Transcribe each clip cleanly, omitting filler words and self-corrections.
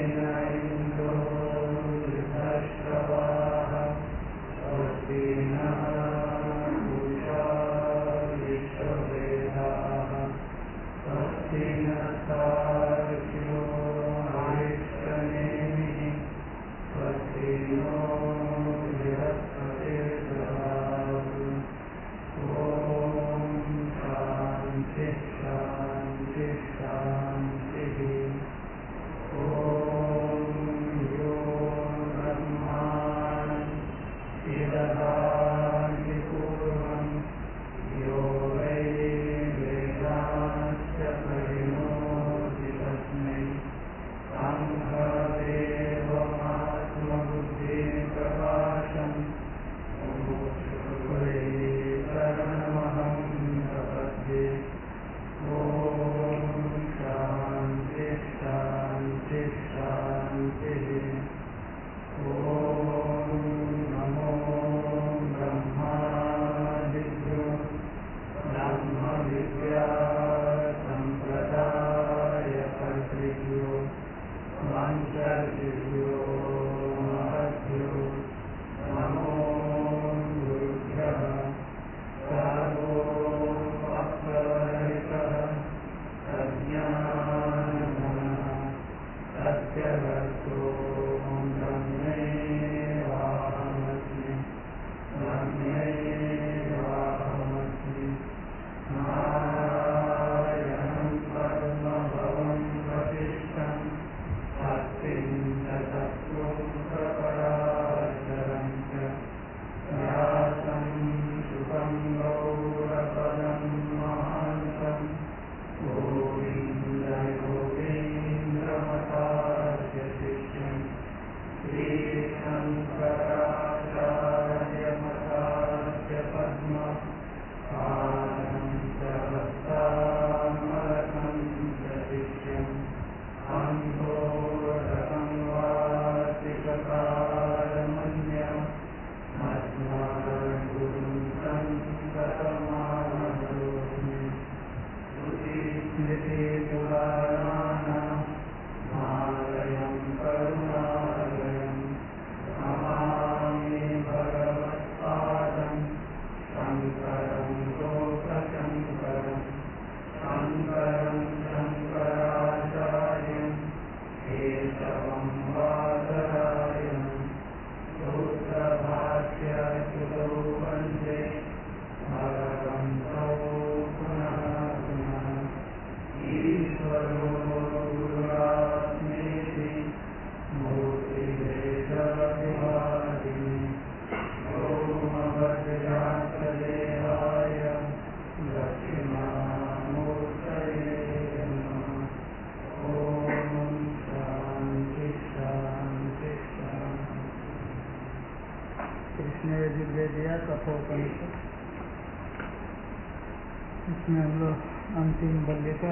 इसमें हम लोग अंतिम बल्ले का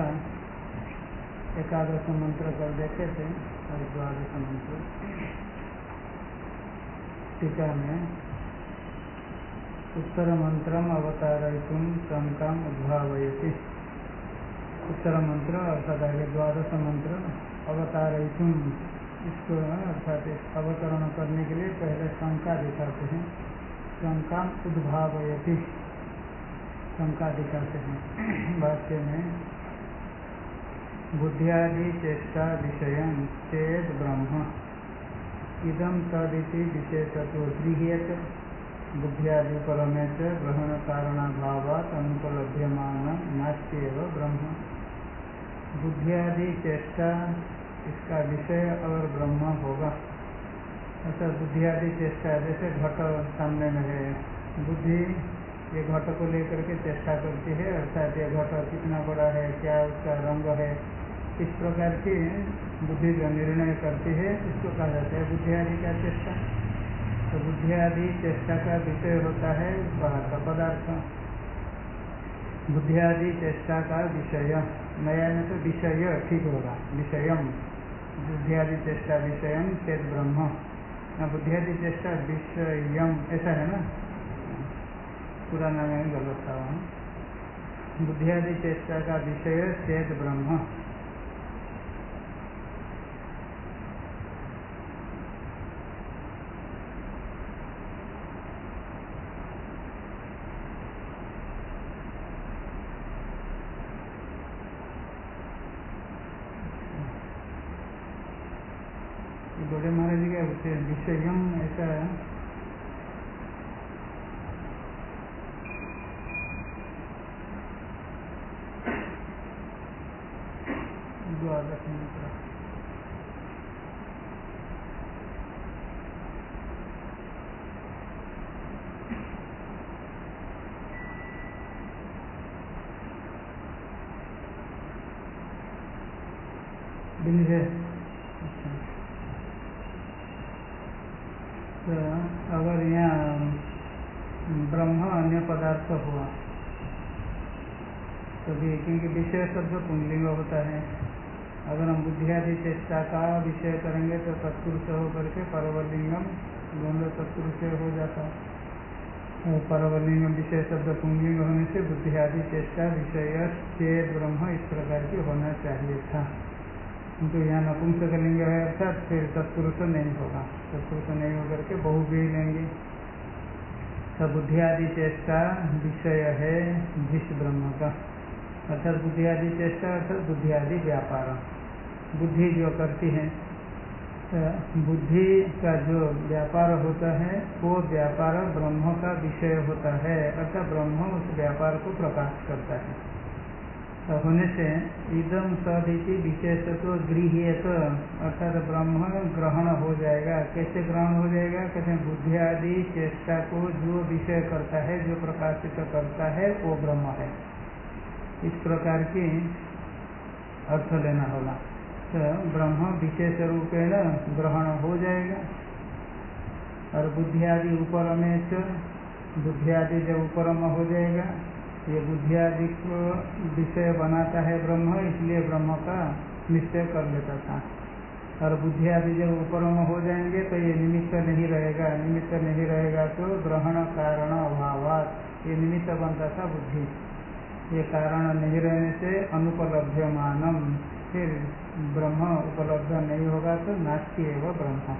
एकादश मंत्र कर देखे थे और द्वादश मंत्र टीका में उत्तर मंत्रम अवतारयितुं शंकाम उद्भावयति। उत्तर मंत्र अर्थात आगे द्वादश मंत्र अवतारयितुं, इसको अर्थात अवतरण करने के लिए पहले शंका दिखाते हैं। शंकाम उद्भावयति, शंका दिखाते हैं। वाक्य में बुद्धियादि चेष्टा विषयं चेद ब्रह्म इदं तदिति विशेषतो गृह्यत बुद्धियादि परमेश ग्रहण कारणाभावात् अनुपलभ्यमान नास्त्येव ब्रह्म। बुद्धियादि चेष्टा इसका विषय और ब्रह्म होगा। ऐसा बुद्धियादि चेष्टा जैसे घट सामने में है, बुद्धि ये घट को लेकर के चेष्टा करती है, अर्थात ये घट कितना बड़ा है, क्या उसका रंग है, इस प्रकार की बुद्धि जो निर्णय करती है इसको कहा जाता है बुद्धियादि का चेष्टा। तो बुद्धियादि चेष्टा का विषय होता है बाहर का पदार्थ। बुद्धियादि चेष्टा का विषय, नया में तो विषय ठीक होगा, विषयम बुद्धियादि चेष्टा विषयम चेत ब्रह्म। बुद्धियादि चेष्टा विषयम ऐसा है ना, पुराना में गलत था वहाँ। बुद्धियादि चेष्टा का विषय चेत ब्रह्म। बड़े महाराज जी का विषयम ऐसा द्वादश मंत्र है। तो अगर यहाँ ब्रह्म अन्य पदार्थ हुआ तो भी क्योंकि विषय शब्द पुंलिंग होता है, अगर हम बुद्धि आदि चेष्टा का विषय करेंगे तो तत्पुरुष होकर के परवलिंगम द्वंद्व तत्पुरुष हो जाता है। परवलिंगम विषय शब्द पुंलिंग होने से बुद्धि आदि चेष्टा विषय चेत ब्रह्म इस प्रकार की होना चाहिए था, किंतु यहाँ नपुंसकलिंग है अर्थात फिर तत्पुरुष नहीं होगा, तत्पुरुष नहीं होकर के बहु भी लेंगे। तो बुद्धि आदि चेष्टा विषय है जिस ब्रह्म का, अर्थात बुद्धि आदि चेष्टा अर्थात बुद्धि आदि व्यापार, बुद्धि जो करती है, बुद्धि का जो व्यापार होता है वो व्यापार ब्रह्म का विषय होता है, अर्थात ब्रह्म उस व्यापार को प्रकाश करता है। तो होने से इदम सदिति विशेषत्व गृह्यत, अर्थात ब्रह्म ग्रहण हो जाएगा। कैसे ग्रहण हो जाएगा? कहते हैं बुद्धि आदि चेष्टा को जो विषय करता है, जो प्रकाशित करता है वो ब्रह्म है, इस प्रकार की अर्थ लेना होगा। तो ब्रह्म विशेष रूपेण ग्रहण हो जाएगा। और बुद्धि आदि उपरम, बुद्धि आदि जब उपरम हो जाएगा, ये बुद्धि आदि को विषय बनाता है ब्रह्म, इसलिए ब्रह्म का निश्चय कर लेता था। और बुद्धि आदि जब उपरम हो जाएंगे तो ये निमित्त नहीं रहेगा, निमित्त नहीं रहेगा तो ग्रहण कारण अभावात, ये निमित्त बनता था बुद्धि, ये कारण नहीं रहने से अनुपलभ्यमानम, फिर ब्रह्म उपलब्ध नहीं होगा तो नास्ति एव ब्रह्म।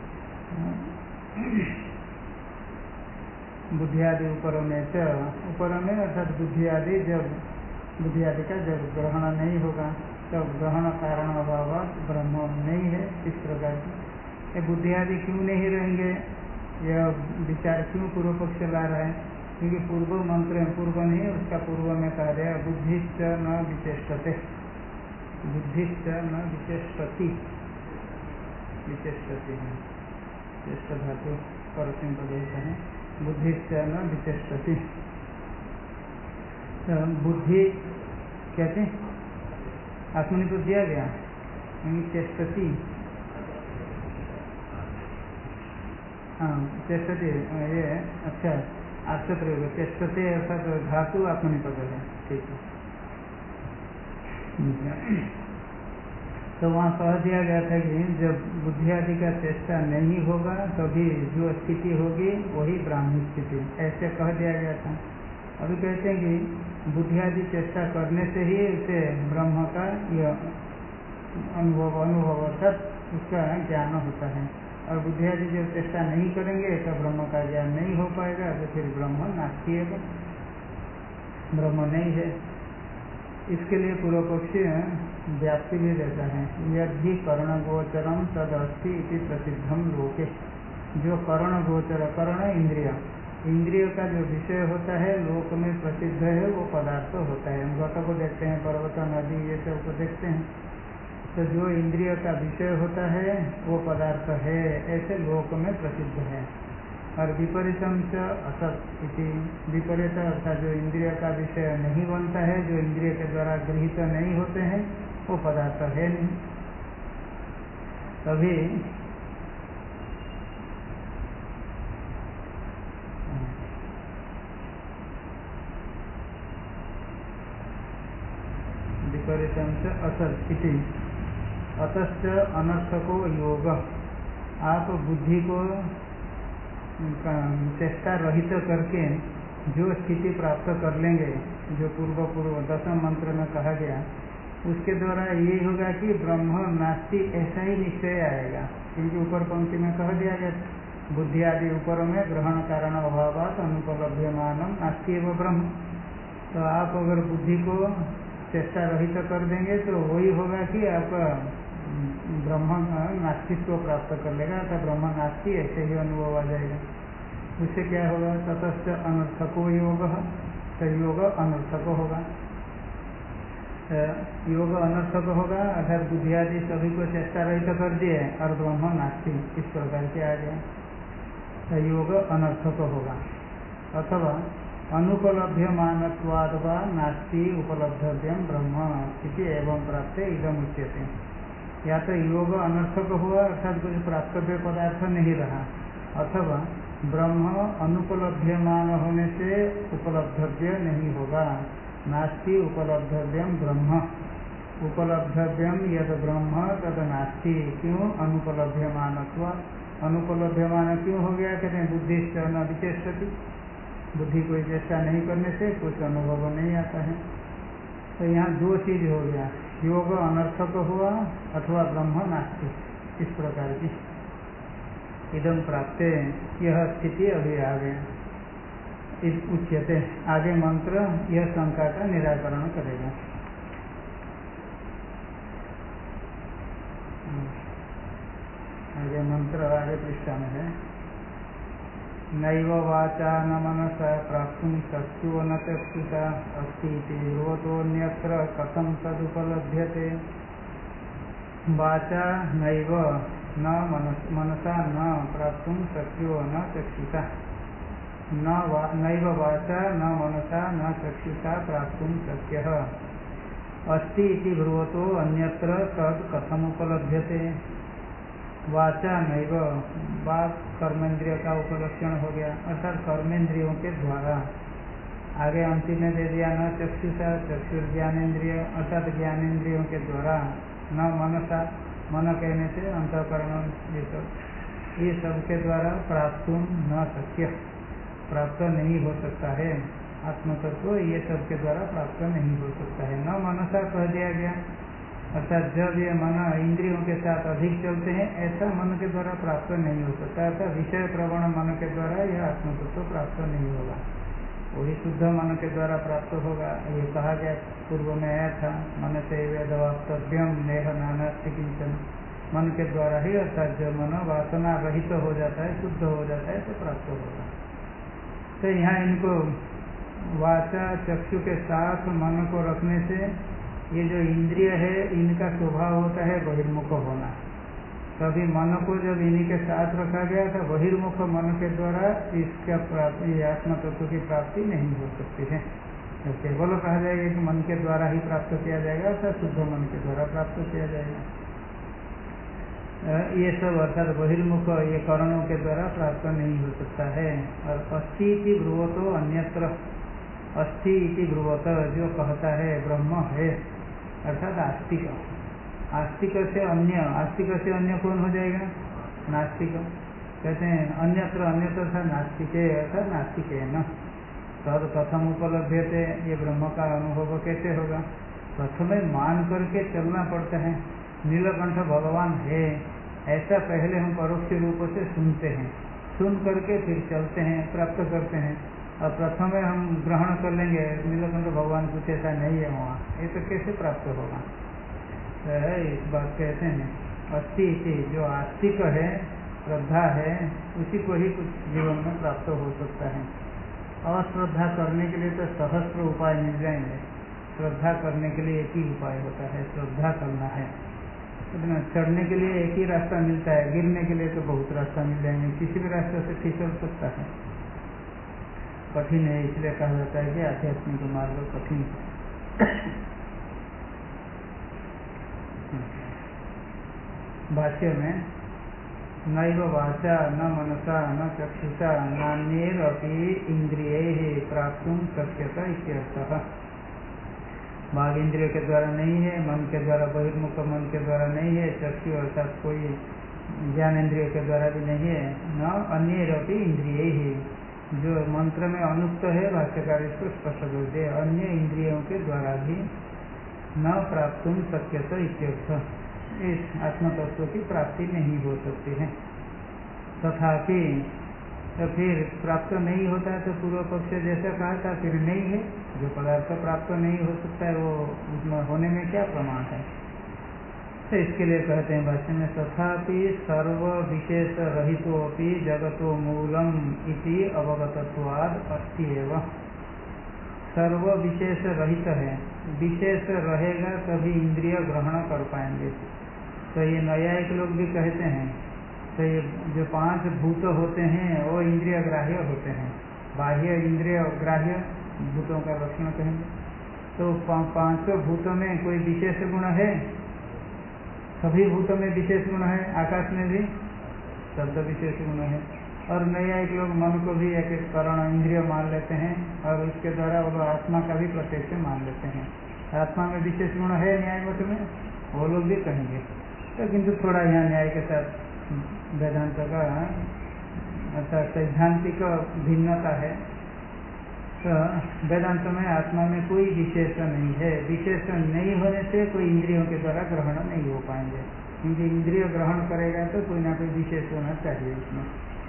बुद्धि आदि ऊपर में अर्थात बुद्धि आदि जब बुद्धि आदि का जब ग्रहण नहीं होगा तब ग्रहण कारण अभाव ब्रह्म नहीं है, इस प्रकार की। ये बुद्धि आदि क्यों नहीं रहेंगे, यह विचार क्यों पूर्व पक्ष ला रहा है? क्योंकि पूर्व मंत्र पूर्व नहीं, उसका पूर्व में कहा गया बुद्धिश्च न विचेष्टते, बुद्धिश्च न विचेष्टति, विचेष्टति है चेष्ट धातु परसिंह पदेश है, बुद्धिश्च न विचेष्टति। बुद्धि कहते हैं आत्मनिपद दिया गया, चेष्टति, हाँ चेष्टति, ये अच्छा आपसे प्रयोग चेष्टते अर्थात धातु आत्मनिपद है, ठीक है। तो वहाँ कह दिया गया था कि जब बुद्धि आदि का चेष्टा नहीं होगा तभी जो स्थिति होगी वही ब्राह्मी स्थिति, ऐसे कह दिया गया था। अभी कहते हैं कि बुद्धि आदि चेष्टा करने से ही उसे ब्रह्म का यह अनुभव अर्थात उसका ज्ञान होता है, और बुद्धि आदि जब चेष्टा नहीं करेंगे तो ब्रह्म का ज्ञान नहीं हो पाएगा, तो फिर ब्रह्म नास्ति है, ब्रह्म नहीं है। इसके लिए पूर्व पक्षी व्याप्ति भी देता है, यदि कर्ण गोचरम तद अस्ति इति प्रसिद्धम लोके, जो कर्ण गोचर, कर्ण इंद्रिय, इंद्रिय का जो विषय होता है लोक में प्रसिद्ध है वो पदार्थ होता है। हम घट को देखते हैं, पर्वत नदी ये सब को देखते हैं, तो जो इंद्रिय का विषय होता है वो पदार्थ है, ऐसे लोक में प्रसिद्ध है। और विपरीतम च असत इति, विपरीत अर्थात जो इंद्रिय का विषय नहीं बनता है, जो इंद्रिय के द्वारा गृहीत नहीं होते हैं वो पदार्थ है नहीं। तभी विपरीतम च असत इति, अतश्च अनर्थको योग, आप बुद्धि को चेष्टा रहित करके जो स्थिति प्राप्त कर लेंगे, जो पूर्व दशम मंत्र में कहा गया, उसके द्वारा ये होगा कि ब्रह्म नास्ति ऐसा ही निश्चय आएगा। क्योंकि ऊपर पंक्ति में कह दिया गया बुद्धि आदि ऊपर में ग्रहण कारण अभावात अनुपलभ्यमानम नास्ति एवं ब्रह्म। तो आप अगर बुद्धि को चेष्टा रहित कर देंगे तो वही होगा कि आपका ब्रह्म नास्तित्व प्राप्त कर लेगा, अर्थात ब्रह्म नास्ति ऐसे ही अनुभव आ जाएगा। उससे क्या होगा? ततश्च अनर्थको योग, तो योग अनर्थक होगा। योग अनर्थक होगा अर्थात बुद्धि आदि सभी को चेष्टा रहित कर दिए और ब्रह्म नास्ति, इस प्रकार के आ गया, तो योग अनर्थक होगा। अथवा अनुपलभ्यमानत्वाद वा नास्ति उपलब्धव्यम ब्रह्म इति एवं प्राप्त इदम उच्यते। या तो योग अनर्थक हुआ अर्थात कुछ प्राप्तव्य पदार्थ नहीं रहा, अथवा ब्रह्म अनुपलभ्यमान होने से उपलब्धव्य नहीं होगा। नास्ति उपलब्धव्यम ब्रह्म, उपलब्धव्यम यद ब्रह्म तद नास्ति। क्यों? अनुपलभ्यमानत्वा, अनुपलभ्यमान क्यों हो गया? कहते हैं बुद्धि से न विचेष्टति, बुद्धि कोई चेष्टा नहीं करने से कुछ अनुभव नहीं आता है। तो यहाँ दो चीज हो गया, योग अनर्थक हुआ अथवा ब्रह्म नास्ति, इस प्रकार की इदम प्राप्त, यह स्थिति अभी आ गया। इस उच्यते, आगे मंत्र यह शंका का निराकरण करेगा। आगे मंत्र आगे पृष्ठा में है। नैव वाचा न मनसा प्राप्तुं शक्यो न चक्षुषा अस्ति इति ब्रुवतोऽन्यत्र कथं तदुपलभ्यते। वाचा नैव न मनसा न प्राप्तुं शक्यो न चक्षुषा, नैव वाचा न मनसा न चक्षुषा प्राप्तुं शक्यः अस्ति इति ब्रुवतो अन्यत्र तद कथम उपलभ्यते। वाचा नैव, वाक कर्मेंद्रिय का उपलक्षण हो गया, अर्थात कर्मेंद्रियों के द्वारा। आगे अंतिम में दे दिया न चक्षुषा, चक्षुर ज्ञानेन्द्रिय अर्थात ज्ञानेन्द्रियों के द्वारा। न मनसा, मन कहने से अंतःकरण, ये सब के द्वारा प्राप्त न शक्य, प्राप्त नहीं हो सकता है। आत्मतत्व ये सब के द्वारा प्राप्त नहीं हो सकता है। न मनसा कह दिया गया, अर्थात जब ये मन इंद्रियों के साथ अधिक चलते हैं ऐसा मन के द्वारा प्राप्त नहीं हो सकता, अर्थात विषय प्रवण मन के द्वारा यह आत्मतत्व प्राप्त नहीं होगा, वही शुद्ध मन के द्वारा प्राप्त होगा। ये कहा गया पूर्व में आया था, मन से वेदवाप्तव्यम नेह नानास्ति किंचन, मन के द्वारा ही, अर्थात जब मन वासना रहित हो जाता है, शुद्ध हो जाता है तो प्राप्त होगा। तो यहाँ इनको वाचा चक्षु के साथ मन को रखने से ये जो इंद्रिय है इनका स्वभाव होता है बहिर्मुख होना। कभी मन को जब इन्हीं के साथ रखा गया था, बहिर्मुख मन के द्वारा इसका प्राप्ति, आत्म तत्व की प्राप्ति नहीं हो सकती है। तो केवल कहा जाएगा कि मन के द्वारा ही प्राप्त किया जाएगा, अर्थात शुद्ध मन के द्वारा प्राप्त किया जाएगा। ये सब अर्थात बहिर्मुख ये करणों के द्वारा प्राप्त नहीं हो सकता है। और अस्थि इति ब्रुवतो अन्यत्र, अस्थि इति ब्रुवत जो कहता है ब्रह्म है अर्थात आस्तिक, आस्तिक से अन्य, आस्तिक से अन्य कौन हो जाएगा? नास्तिक। कहते हैं अन्यत्र, अन्यत्र था नास्तिक अर्थात नास्तिक है न, तद कथम उपलभ्यते, ये ब्रह्म का अनुभव कैसे होगा? प्रथम मान करके चलना पड़ता है। नीलकंठ भगवान है ऐसा पहले हम परोक्ष रूप से सुनते हैं, सुन करके फिर चलते हैं, प्राप्त करते हैं। और प्रथम हम ग्रहण कर लेंगे नीलकंठ भगवान कुछ ऐसा नहीं है वहाँ, ये तो कैसे प्राप्त होगा? तो इस बात कहते हैं अस्थि इति, जो आस्तिक है, श्रद्धा है, उसी को ही कुछ जीवन में प्राप्त हो सकता है। अश्रद्धा करने के लिए तो सहस्त्र उपाय मिल जाएंगे, श्रद्धा करने के लिए एक ही उपाय होता है, श्रद्धा करना है। इतना चढ़ने के लिए एक ही रास्ता मिलता है, गिरने के लिए तो बहुत रास्ता मिल जाएंगे, किसी भी रास्ते से फिसल सकता है। कठिन है, इसलिए कहा जाता है कि आध्यात्मिक मार्ग कठिन है। भाष्य में नैव वाचा न मनसा न चक्षुषा नान्यैरपि इंद्रियैः प्राप्तुं शक्यता इत्यर्थः। वाग इंद्रियों के द्वारा नहीं है, मन के द्वारा, बहिर्मुख मन के द्वारा नहीं है, चक्षु अर्थात कोई ज्ञान इंद्रियों के द्वारा भी नहीं है। न अन्यैरपि इंद्रियैः, जो मंत्र में अनुक्त है भाष्यकार इसको स्पष्ट कर दे, अन्य इंद्रियों के द्वारा भी न प्राप्तुं शक्यता इत्यर्थ, इस आत्म तत्व की प्राप्ति नहीं हो सकती है। तथापि तो फिर प्राप्त नहीं होता है तो पूर्व पक्ष जैसा कहा था फिर नहीं है, जो पदार्थ प्राप्त नहीं हो सकता है वो उसमें होने में क्या प्रमाण है? तो इसके लिए कहते हैं भाष्य में तथापि सर्व विशेष रहितोपि जगतो मूलम इति अवगतत्वाद अस्ति एव। सर्व विशेष रहित है, विशेष रहेगा तभी इंद्रिय ग्रहण कर पाएंगे। तो ये न्यायिक लोग भी कहते हैं तो ये जो 5 भूत होते हैं वो इंद्रिय ग्राह्य होते हैं, बाह्य इंद्रिय ग्राह्य भूतों का लक्षण कहेंगे। तो 5 भूतों में कोई विशेष गुण है? सभी भूतों में विशेष गुण है, आकाश में भी शब्द विशेष गुण है। और न्यायिक लोग मन को भी एक करण इंद्रिय मान लेते हैं और उसके द्वारा वो लोग आत्मा का भी प्रत्यक्ष मान लेते हैं। आत्मा में विशेष गुण है न्याय मत में, वो लोग भी कहेंगे। तो किंतु थोड़ा यहाँ न्याय के साथ वेदांत का अर्थात सैद्धांतिक भिन्नता है। तो वेदांत में आत्मा में कोई विशेष नहीं है, विशेष नहीं होने से कोई इंद्रियों के द्वारा ग्रहण नहीं हो पाएंगे, क्योंकि इंद्रिय ग्रहण करेगा तो कोई ना कोई विशेष होना चाहिए इसमें।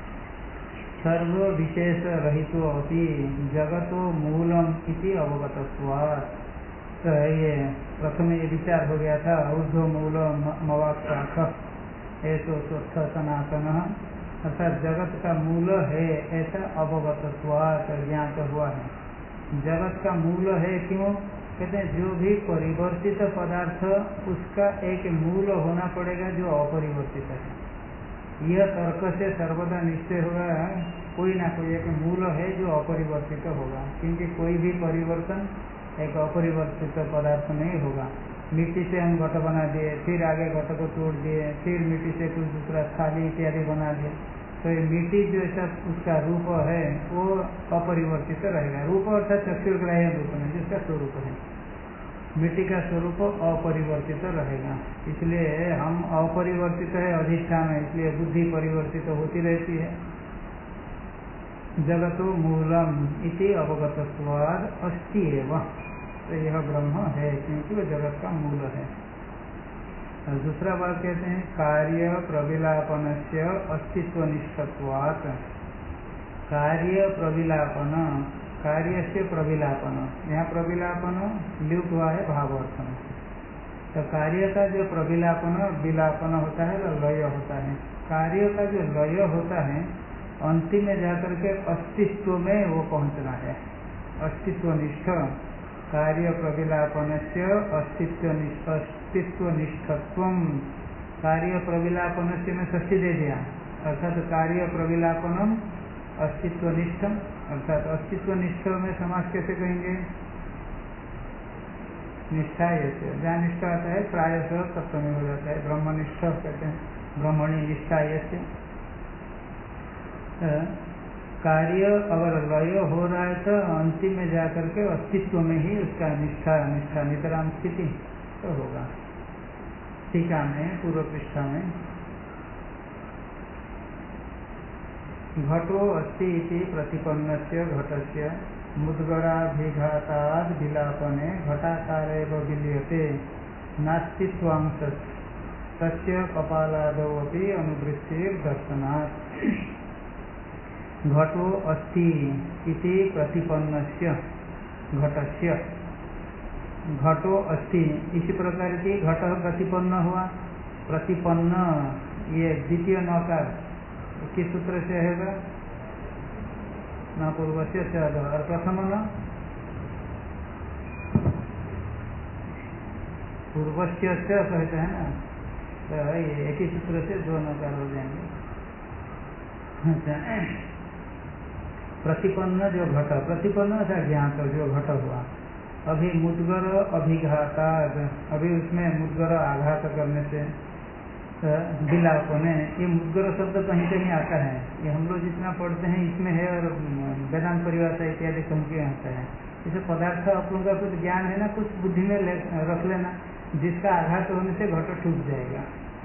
सर्व विशेष रहितो अपि जगतो मूलम इति अवगतत्वात्। तो ये प्रथम ये विचार हो गया था ऊर्ध्व मूल मवाक्ष ऐसो स्वस्थ सनातन, अर्थात जगत का मूल है ऐसा अवगतत्वात् ज्ञात हुआ है। जगत का मूल है क्यों कहते हैं? जो भी परिवर्तित पदार्थ उसका एक मूल होना पड़ेगा जो अपरिवर्तित है। यह तर्क से सर्वदा निश्चय होगा कोई ना कोई एक मूल है जो अपरिवर्तित होगा, क्योंकि कोई भी परिवर्तन एक अपरिवर्तित पदार्थ नहीं होगा। मिट्टी से हम घट बना दिए, फिर आगे घट को तोड़ दिए, फिर मिट्टी से कुछ दूसरा थाली इत्यादि बना दिए, तो ये मिट्टी जो ऐसा उसका रूप है वो अपरिवर्तित रहेगा। रूप अर्थात चक्षुर्ग्राह्य रूप में जिसका स्वरूप है, मिट्टी का स्वरूप अपरिवर्तित रहेगा। इसलिए हम अपरिवर्तित है अधिष्ठान है, इसलिए बुद्धि परिवर्तित होती रहती है। जगतो मूलम इति अवगतत्वाद अस्ति एव। तो यह ब्रह्म है क्योंकि वह जगत का मूल है। और दूसरा बात कहते हैं कार्य प्रविलापन से अस्तित्व निष्ठत्वात्। कार्य प्रविलापन, कार्य से प्रविलापन, यहाँ प्रविलापन लुप्त हुआ है भावार्थ में। तो कार्य का जो प्रविलापन विलापन होता है तो लय होता है। कार्य का जो लय होता है अंतिम में जाकर के अस्तित्व में वो पहुंचना है, अस्तित्व निष्ठ। कार्य प्रविलापन से अस्तित्व निष्ठत्व। कार्य प्रविलापन से मैं षष्ठी दे दिया, अर्थात कार्य प्रविलापनम अस्तित्व निष्ठ, अर्थात अस्तित्व निष्ठ में समास कैसे कहेंगे? निष्ठा ऐसे, जहाँ निष्ठा आता है प्रायशः सप्तमी हो जाता है, ब्रह्मनिष्ठ कहते हैं, ब्रह्मणि निष्ठा ऐसे। कार्य अगर लय हो रहा है तो अंतिम में जाकर के अस्तित्व में ही उसका निष्ठा नितराम स्थिति तो होगा। टीका में पूर्व पृष्ठा में घटो अस्ति इति प्रतिपन्नस्य घटस्य मुद्गराभिघाताद् विलापने घटाकारेव विलीयते नास्तित्वांश तस्य कपालादौ अपि अनुवृत्तिर्दर्शनात्। घटो अस्ति इति प्रतिपन्नस्य घटस्य, घटो अस्ति इसी प्रकार की घट प्रतिपन्न हुआ। प्रतिपन्न ये द्वितीय नकार किस सूत्र से है? न पूर्वस्य से और प्रथम न पूर्वस्य से कहते हैं ना, तो ये एक ही सूत्र से 2 नकार हो जाएंगे। प्रतिपन्न जो घट, प्रतिपन्न था ज्ञात जो घट हुआ। अभी मुद्गर अभिघाता, अभी उसमें मुद्गर आघात करने से विलापने, ये मुद्गर शब्द कहीं कहीं आता है, ये हम लोग जितना पढ़ते हैं इसमें है और वेदांत परिभाषा इत्यादि कहीं के आता है। जैसे पदार्थ आप लोगों का कुछ ज्ञान है ना, कुछ बुद्धि में रख लेना, जिसका आघात होने से घट टूट जाएगा।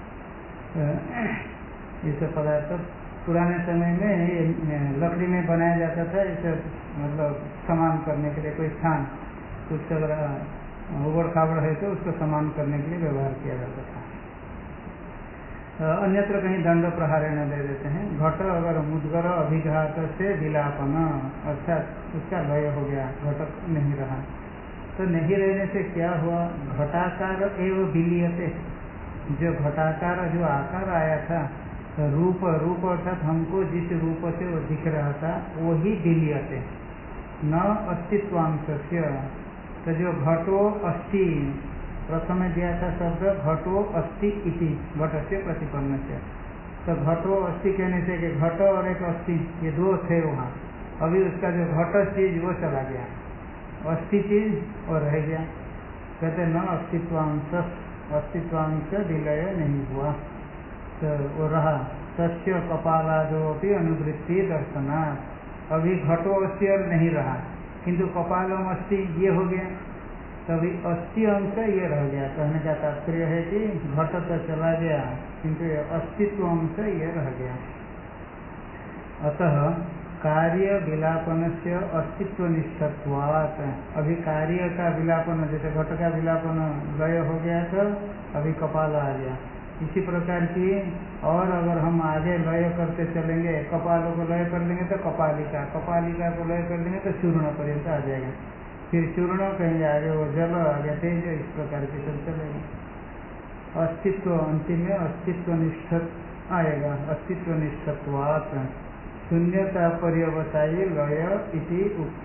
ये सब पदार्थ पुराने समय में ये लकड़ी में बनाया जाता था, इसे मतलब समान करने के लिए, कोई स्थान कुछ अगर उबड़ खाबड़ है तो उसको समान करने के लिए व्यवहार किया जाता था। अन्यत्र कहीं दंड प्रहारेण दे देते हैं। घट अगर मुद्गर अभिघात से विलापन, अर्थात उसका लय हो गया, घटक नहीं रहा, तो नहीं रहने से क्या हुआ? घटाकार एवं विलीयते, जो घटाकार जो आकार आया था, तो रूप अर्थात हमको जिस रूप से वो दिख रहा था वही विलीयते न अस्तित्वांशस्य। तो जो घटो अस्ति प्रथम दिया था शब्द घटो अस्ति इति घट से प्रतिपन्न से, तो घटो अस्ति कहने से कि घट और एक अस्ति ये दो थे वहाँ, अभी उसका जो घट चीज वो चला गया, अस्ति चीज और रह गया। कहते न अस्तित्वांश, अस्तित्वांश विलय नहीं हुआ, तो वो रहा। तस्य कपालादो भी अनुवृत्ति दर्शनात्, अभी घटो अस्ति और नहीं रहा, किंतु कपालम अस्ति ये हो गया, तभी अस्ति अंश ये रह गया। कहने का तात्पर्य है कि घट तो चला गया किंतु अस्तित्व अंश ये रह गया। अतः कार्य विलापन से अस्तित्व निष्ठत्वात्, अभी कार्य का विलापन जैसे घट का विलापन लय हो गया तो अभी कपाल आ गया, इसी प्रकार की। और अगर हम आगे लय करते चलेंगे, कपालों को लय कर लेंगे तो कपालिका, कपालिका को लय कर लेंगे तो चूर्ण पर्यंत आ जाएगा, फिर चूर्ण कहेंगे आगे वो जल आगे तेज, इस प्रकार की सब चलेगा। अस्तित्व अंतिम में अस्तित्व निष्ठ आएगा, अस्तित्व निष्ठत्वात् शून्यता पर्यवसायी लय इति उक्त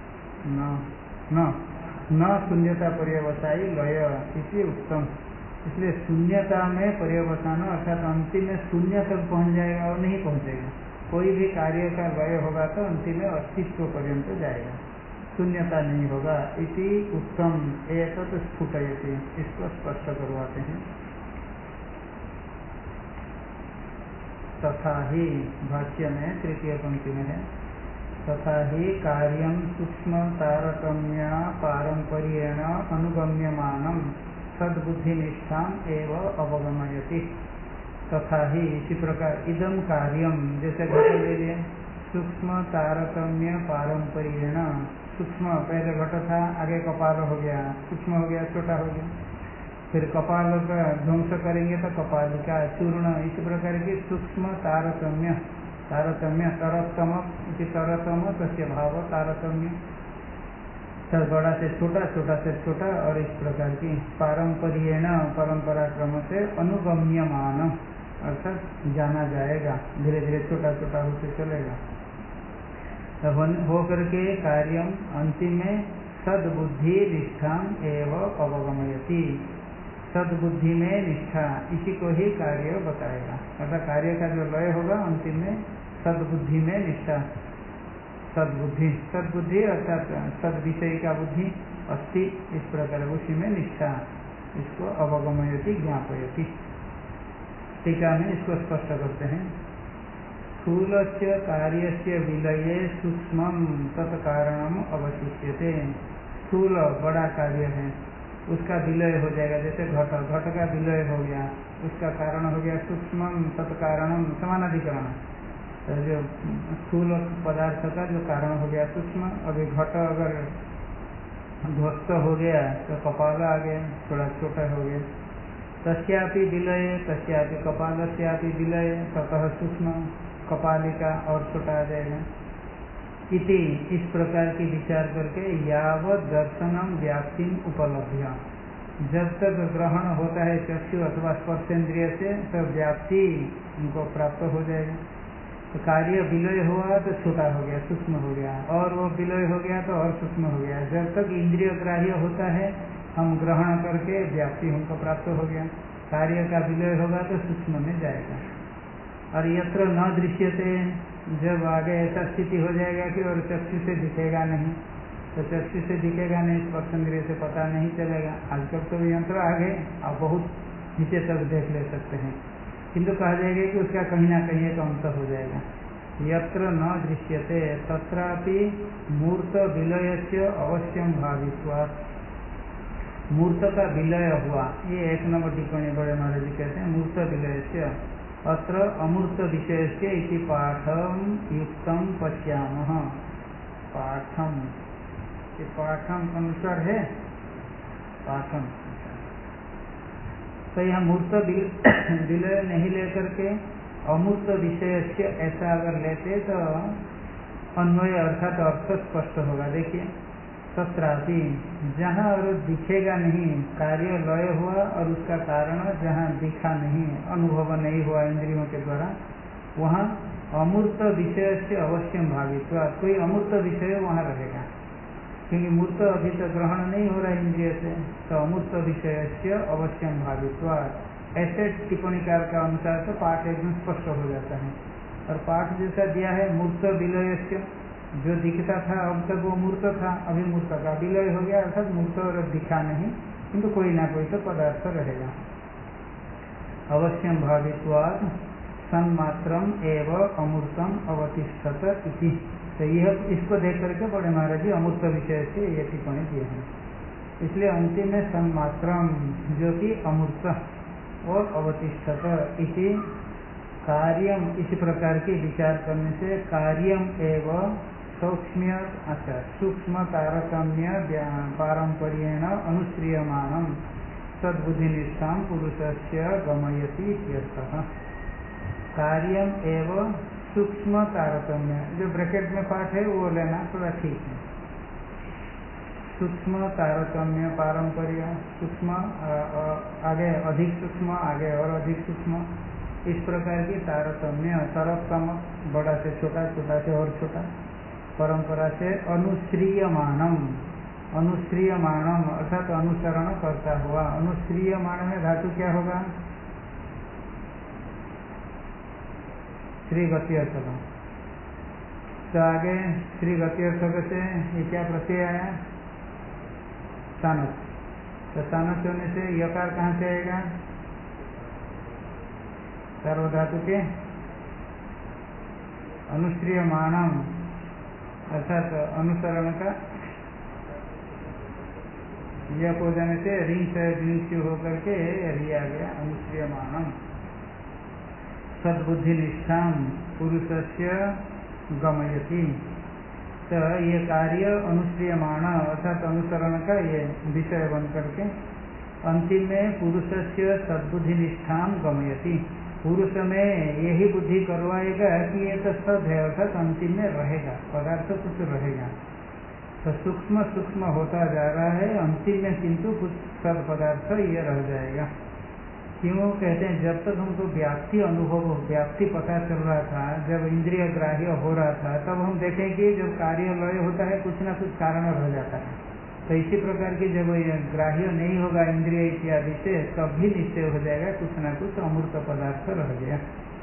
न शून्यता पर्यवसायी लय इति उत्तम। इसलिए शून्यता में पर्यवसान अर्थात अंतिम में शून्य तक पहुंच जाएगा और नहीं पहुंचेगा। कोई भी कार्य का लय होगा तो अंतिम में अस्तित्व पर्यंत जाएगा, शून्यता नहीं होगा। इति उत्तम एतत् स्फुटयति, इसको स्पष्ट करवाते हैं। तथा ही भाष्य में तृतीय पंक्ति में है, तथा ही कार्यम सूक्ष्म तारतम्य पारंपर्येण अनुगम्यमानम सद्बुद्धि निष्ठाम एव अवगमयति। तथा ही इसी प्रकार इदम कार्यम, जैसे घट ले लिए, सूक्ष्म तारतम्य पारंपर्येण, सूक्ष्म पहले घट था, आगे कपाल हो गया, सूक्ष्म हो गया, छोटा हो गया, फिर कपाल का ध्वंस करेंगे तो कपालिका चूर्ण, इसी प्रकार की सूक्ष्म तारतम्य, तारतम्य तरतम इति तरतम तस्य भाव तारतम्य, सब बड़ा से छोटा, छोटा से छोटा, और इस प्रकार की पारंपर्येण परंपरा क्रम से अनुगम्यमान अर्थात जाना जाएगा, धीरे धीरे छोटा छोटा होते चलेगा। हो करके कार्यम अंतिम में सद्बुद्धि निष्ठाम एव अवगमयति, सद्बुद्धि में निष्ठा, इसी को ही कार्य बताएगा। अर्थात कार्य का जो लय होगा अंतिम में सद्बुद्धि में निष्ठा, सद्बुद्धि, सद्बुद्धि अर्थात सद विषय का बुद्धि अस्ति, इस प्रकार उसी में निष्ठा, इसको अवगमयति ज्ञापयति। टीका में इसको स्पष्ट करते हैं। स्थूलस्य कार्यस्य विलये सूक्ष्मं तत्कारणम अवशिष्यते, स्थूल बड़ा कार्य है उसका विलय हो जाएगा, जैसे घट, घट का विलय हो गया, उसका कारण हो गया सूक्ष्मम तत्कारणम समानाधिकरण, तो जो स्थूल पदार्थ का जो कारण हो गया सूक्ष्म, अभी घट अगर ध्वस्त हो गया तो कपाल आ गया, थोड़ा छोटा हो गया, तस्यापि विलय, तस्यापि कपालस्यापि विलय, ततः सूक्ष्म कपालिका और छोटा आ जाएगा। इति इस प्रकार की विचार करके यावत दर्शनम व्याप्ति उपलब्ध्य, जब तक ग्रहण होता है चक्षु अथवा स्पर्शेंद्रिय से तो व्याप्ति उनको प्राप्त हो जाएगा। तो कार्य विलय हुआ तो छोटा हो गया, सूक्ष्म हो गया, और वो विलय हो गया तो और सूक्ष्म हो गया। जब तक इंद्रिय ग्राह्य होता है हम ग्रहण करके व्याप्ति हमको प्राप्त हो गया, कार्य का विलय होगा तो सूक्ष्म में जाएगा। और यत्र न दृश्यते, जब आगे ऐसा स्थिति हो जाएगा कि और चक्षु से दिखेगा नहीं, तो चक्षु से दिखेगा नहीं, स्पर्शेंद्रिय से पता नहीं चलेगा। आजकल तो यंत्र आ गए, आप बहुत नीचे तक देख ले सकते हैं, किंतु कहा जाएगा कि उसका कहीं ना कहीं एक अंत हो जाएगा। यत्र न दृश्यते तत्रापि मूर्त विलयस्य अवश्यम भावित्वात्, मूर्त का विलय हुआ, ये 1 नंबर टिप्पणी बड़े महाराज जी कहते हैं, मूर्त विलयस्य अत्र अमूर्त विषयस्य इति पाठम युक्तम पश्यामः। पाठम, ये पाठम अनुसार है, पाठम, तो यहाँ मूर्त विलय नहीं लेकर के अमूर्त विषय से ऐसा अगर लेते तो अन्वय अर्थात अर्थ स्पष्ट होगा। देखिए तत्रापि जहाँ और दिखेगा नहीं, कार्य लय हुआ और उसका कारण जहाँ दिखा नहीं, अनुभव नहीं हुआ इंद्रियों के द्वारा, वहाँ अमूर्त विषय से अवश्यम भावित्व, कोई अमूर्त विषय वहाँ रहेगा, क्योंकि मूर्त अभी तक ग्रहण नहीं हो रहा इंद्रिय से, तो अमूर्त विषय से अवश्यम भावित्व। ऐसे टिप्पणीकार का अनुसार तो पाठ एकदम स्पष्ट हो जाता है। और पाठ जैसा दिया है मूर्त विलय से, जो दिखता था अब तक वो मूर्त था, अभी मूर्त का विलय हो गया, अर्थात मूर्त और दिखा नहीं, किंतु कोई ना कोई तो पदार्थ रहेगा। अवश्यम भावित्वात् सन्मात्रम एवं अमूर्तम अवतिष्ठत इति। तो यह इसको देख करके बड़े महाराज जी अमूर्त विषय से ये टिप्पणी दिए हैं। इसलिए अंतिम में सन्मात्रम जो कि अमूर्त और अवतिष्ठत इति कार्यम, इसी प्रकार के विचार करने से कार्यम एवं सौक्ष्म्य, अच्छा सूक्ष्म तारतम्य पारंपर्येण अनुश्रियमाणं सद्बुद्धिनिष्ठां पुरुषस्य गमयति इत्यर्थः। कार्यम एवं सूक्ष्म तारतम्य, जो ब्रैकेट में पाठ है वो लेना थोड़ा ठीक है। सूक्ष्म तारतम्य पारंपर्य, सूक्ष्म आगे अधिक सूक्ष्म, आगे और अधिक सूक्ष्म, इस प्रकार की तारतम्य, तरतम बड़ा से छोटा, छोटा से और छोटा, परंपरा से अनुश्रियमाणम, अनुश्रियमाणम अर्थात अनुसरण करता हुआ। अनुश्रियमाण में धातु क्या होगा? श्री गति अर्थक। तो आगे श्री गति अर्थक से ये क्या प्रत्यय आया? सानस। तो सानस होने से यकार कहाँ से आएगा? सार्वधातु के अनुश्रियमाणम अर्थात अनुसरण का यह हो जाने से ऋण से ऋण होकर के रि आ गया, अनुश्रियमाणम। सद्बुद्धिनिष्ठां पुरुषस्य गमयति। तो ये कार्य अनुश्रियमाण अर्थात अनुसरण का ये विषय बन करके अंतिम में पुरुषस्य सद्बुद्धिनिष्ठां गमयति, पुरुष में यही बुद्धि करवाएगा कि ये तो सद है, अर्थात अंतिम में रहेगा, पदार्थ कुछ रहेगा। तो सूक्ष्म सूक्ष्म होता जा रहा है, अंतिम में किंतु कुछ सद पदार्थ ये रह जाएगा। क्यों कहते हैं? जब तक हमको व्याप्ति अनुभव, व्याप्ति पता चल रहा था, जब इंद्रिय ग्राह्य हो रहा था, तब हम देखेंगे जब कार्य लय होता है कुछ ना कुछ कारण रह जाता है। तो इसी प्रकार की जब ग्राह्य नहीं होगा इंद्रिय इत्यादि से, तब भी निश्चय हो जाएगा कुछ ना कुछ अमूर्त पदार्थ रह गया।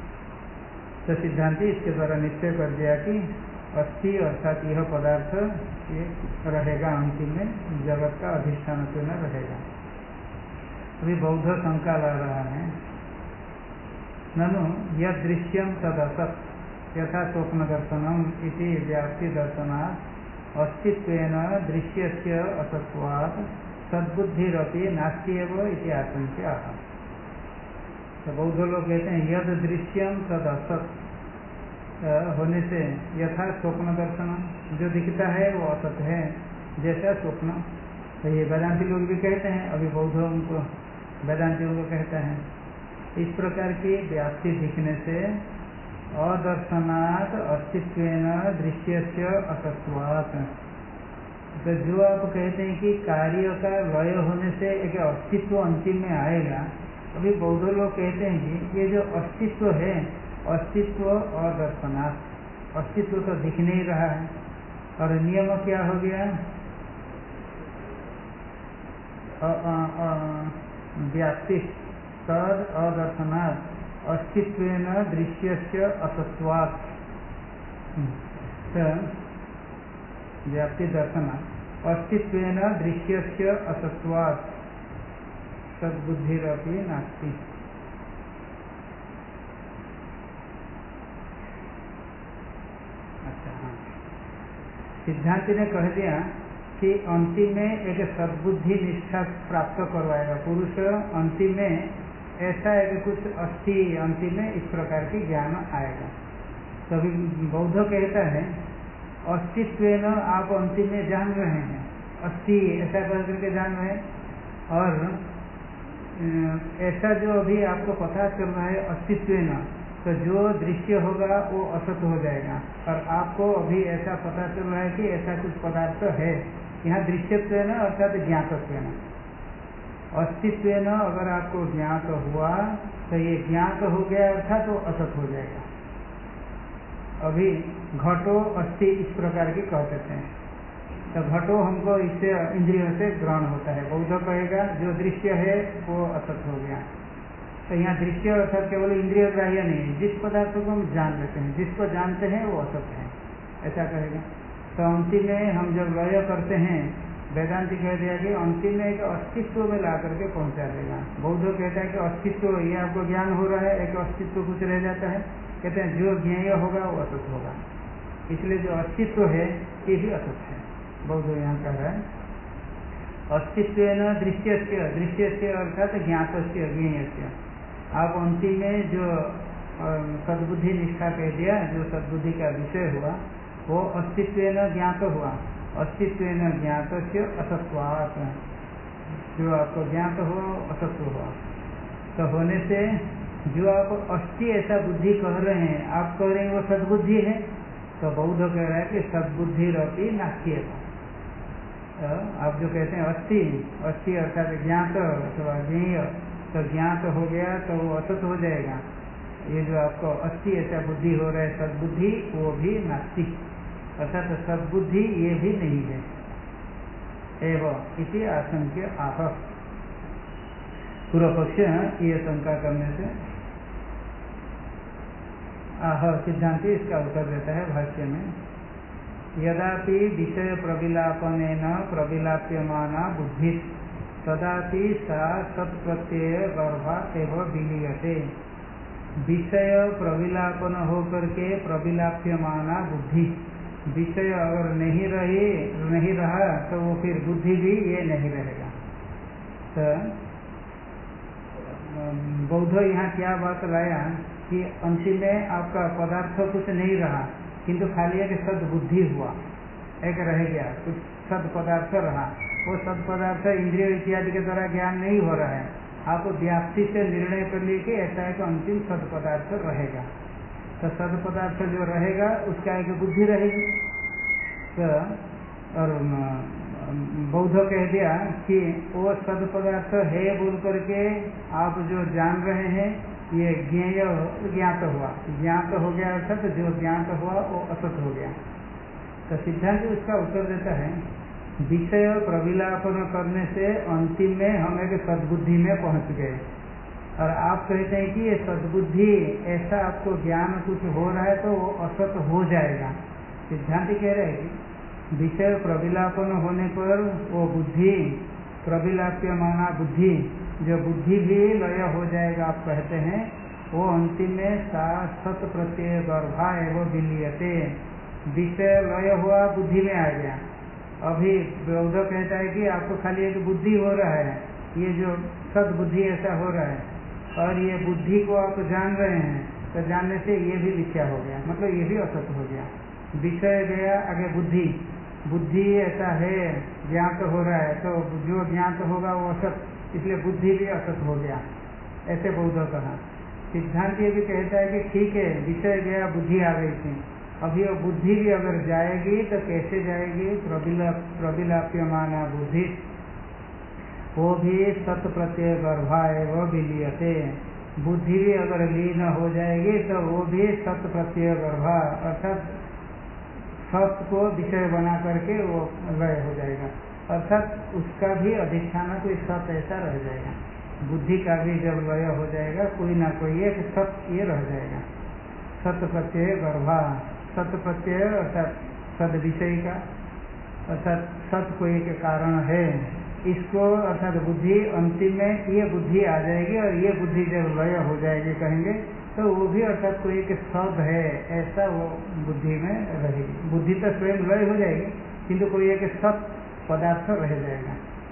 तो सिद्धांति इसके द्वारा निश्चय कर दिया कि अस्थि अर्थात यह पदार्थ ये रहेगा, अंतिम में जगत का अधिष्ठान तो न रहेगा। अभी बौद्ध शंका ला रहा है, ननु यद दृश्यम तदसत् यथा स्वप्न दर्शनम इति व्याप्ति दर्शनात् अस्तित्वेन दृश्यस्य असत्वात् सद्बुद्धिरपि नास्त्येव इति आशंक्याः। तो बौद्ध लोग कहते हैं यद दृश्यम तद असत होने से यथा स्वप्न दर्शन, जो दिखता है वो असत है जैसा स्वप्न। तो ये वेदांती लोग भी कहते हैं, अभी बौद्धों को वेदांतियों को कहता है। इस प्रकार की व्याप्ति दिखने से अदर्शनात् अस्तित्वेन दृश्यस्य असत्वात्, तो जो आप कहते हैं कि कार्य का लय होने से एक अस्तित्व अंतिम में आएगा, अभी बौद्ध लोग कहते हैं कि ये जो अस्तित्व है, अस्तित्व अदर्शनात्, अस्तित्व तो दिख नहीं रहा है। और नियम क्या हो गया? व्याप्ति तद अदर्शनात् अस्तित्वेन दृश्यस्य असत्वात्। व्याप्ति दर्शन अस्तित्वेन दृश्यस्य असत्वात् सद्बुद्धिरपि नास्ति। अच्छा, हाँ, सिद्धांति ने कह दिया कि अंतिम में एक सद्बुद्धि निष्ठा प्राप्त करवाएगा पुरुष, अंतिम में ऐसा एक कुछ अस्थि, अंतिम में इस प्रकार की ज्ञान आएगा। तभी बौद्ध कहता है अस्तित्वेन आप अंतिम में जान रहे हैं, अस्थि ऐसा करके जान रहे हैं, और ऐसा जो अभी आपको पता चल रहा है अस्तित्वेन, तो जो दृश्य होगा वो असत हो जाएगा। और आपको अभी ऐसा पता चल रहा है कि ऐसा कुछ पदार्थ है, यहाँ दृश्यत्व न अर्थात ज्ञातत्व न, अस्तित्व न अगर आपको ज्ञात हुआ तो ये ज्ञात हो गया अर्थात वो असत हो जाएगा। अभी घटो अस्थि इस प्रकार की कह देते हैं, तो घटो हमको इससे इंद्रियों से ग्रहण होता है, बौद्ध कहेगा जो दृश्य है वो असत हो गया। तो यहाँ दृश्य अर्थात केवल इंद्रिय ग्राह्य नहीं है, जिस पदार्थ को हम जान लेते हैं, जिसको जानते हैं वो असत है, ऐसा कहेगा। तो अंतिम में हम जब लय करते हैं, वेदांति कह दिया कि अंतिम में एक अस्तित्व में ला करके पहुंचा देगा। बौद्ध कहता है कि अस्तित्व ये आपको ज्ञान हो रहा है, एक अस्तित्व कुछ रह जाता है, कहते हैं जो ज्ञेय होगा वो असत होगा, इसलिए जो अस्तित्व है ये भी असत है। बौद्ध यहाँ कह रहा है अस्तित्व न दृश्य अर्थात ज्ञातस्य ज्ञेयस्य। आप अंतिम में जो सद्बुद्धि निष्ठा कह दिया, जो सद्बुद्धि का विषय हुआ वो अस्तित्व न ज्ञात हुआ, अस्तित्व न ज्ञात से असत्वात्, जो आपको ज्ञात हो असत्व हुआ। तो होने से जो आप अस्थि ऐसा बुद्धि कह रहे हैं, आप कह रहे हैं वो सद्बुद्धि है, तो बौद्ध कह रहा है कि सद्बुद्धि रपि नास्ति। आप जो कहते हैं अस्थि अर्थात ज्ञात अथवा ज्ञेय, तो ज्ञात हो गया तो वो असत हो जाएगा। ये जो आपको अस्थि ऐसा बुद्धि हो रहा है सद्बुद्धि, वो भी नास्ति अर्थात सद्बुद्धि ये भी नहीं है। एवं इति आशंक्य आह, पूर्व पक्ष ये शंका करने से आह सिद्धांति इसका उत्तर देता है भाष्य में, यदापि विषय प्रविलापनेन प्रविलाप्यमाना बुद्धि तदापि सा सत्प्रत्यय गर्भा एवं विलीयते। विषय प्रविलापन होकर के प्रविलाप्यमाना बुद्धि, विषय अगर नहीं रहा तो वो फिर बुद्धि भी ये नहीं रहेगा। तो बौद्ध यहाँ क्या बात लाया कि अंतिम में आपका पदार्थ कुछ नहीं रहा, किंतु खाली एक सद्बुद्धि हुआ, एक रह गया, कुछ सद पदार्थ रहा। वो सद पदार्थ इंद्रिय इत्यादि के द्वारा ज्ञान नहीं हो रहा है, आप व्याप्ति से निर्णय कर लिए कि ऐसा एक अंतिम सद पदार्थ रहेगा। तो सद पदार्थ जो रहेगा उसका एक बुद्धि रहेगी। तो और बौद्ध कह दिया कि वो सद पदार्थ है बोल करके आप जो जान रहे हैं ये ज्ञेय ज्ञात हुआ, ज्ञात हो गया अर्थात जो ज्ञात हुआ वो असत हो गया। तो सिद्धांत उसका उत्तर देता है विषय प्रविलापन करने से अंतिम में हम एक सद्बुद्धि में पहुंच गए, और आप कहते हैं कि ये सद्बुद्धि ऐसा आपको ज्ञान कुछ हो रहा है तो वो असत हो जाएगा। सिद्धांत कह रहे हैं कि विषय प्रविलापन होने पर वो बुद्धि प्रविलाप्यमाना बुद्धि, जो बुद्धि भी लय हो जाएगा आप कहते हैं, वो अंतिम में सा सत प्रत्यय गर्भा एवं विलीयते। विषय लय हुआ बुद्धि में आ गया। अभी बौद्ध कहता है कि आपको खाली एक बुद्धि हो रहा है, ये जो सद्बुद्धि ऐसा हो रहा है, और ये बुद्धि को आप जान रहे हैं, तो जानने से ये भी मिथ्या हो गया, मतलब ये भी असत हो गया। विषय गया आगे बुद्धि, बुद्धि ऐसा है ज्ञात हो रहा है, तो जो ज्ञात होगा वो असत, इसलिए बुद्धि भी असत हो गया, ऐसे बौद्ध कहा। सिद्धांत ये भी कहता है कि ठीक है विषय गया बुद्धि आ गई थी, अभी वो बुद्धि भी अगर जाएगी तो कैसे जाएगी, प्रविलाप्यमाना बुद्धि, वो भी सत प्रत्यय गर्भा एवं विलीयते। बुद्धि भी अगर लीन हो जाएगी तो वो भी सत प्रत्यय गर्भा अर्थात सत को विषय बना करके वो लय हो जाएगा, अर्थात उसका भी अधिष्ठान कोई सत ऐसा रह जाएगा। बुद्धि का भी जब लय हो जाएगा कोई ना कोई एक सत ये रह जाएगा। सत प्रत्यय गर्भा, सत प्रत्यय अर्थात सद विषय का, अर्थात सत को एक कारण है, इसको अर्थात बुद्धि अंतिम में ये बुद्धि आ जाएगी, और ये बुद्धि जब लय हो जाएगी कहेंगे तो वो भी अर्थात कोई एक सद है ऐसा वो बुद्धि में रहेगी। बुद्धि तो स्वयं लय हो जाएगी किंतु कोई एक सत पदार्थ रह जाएगा।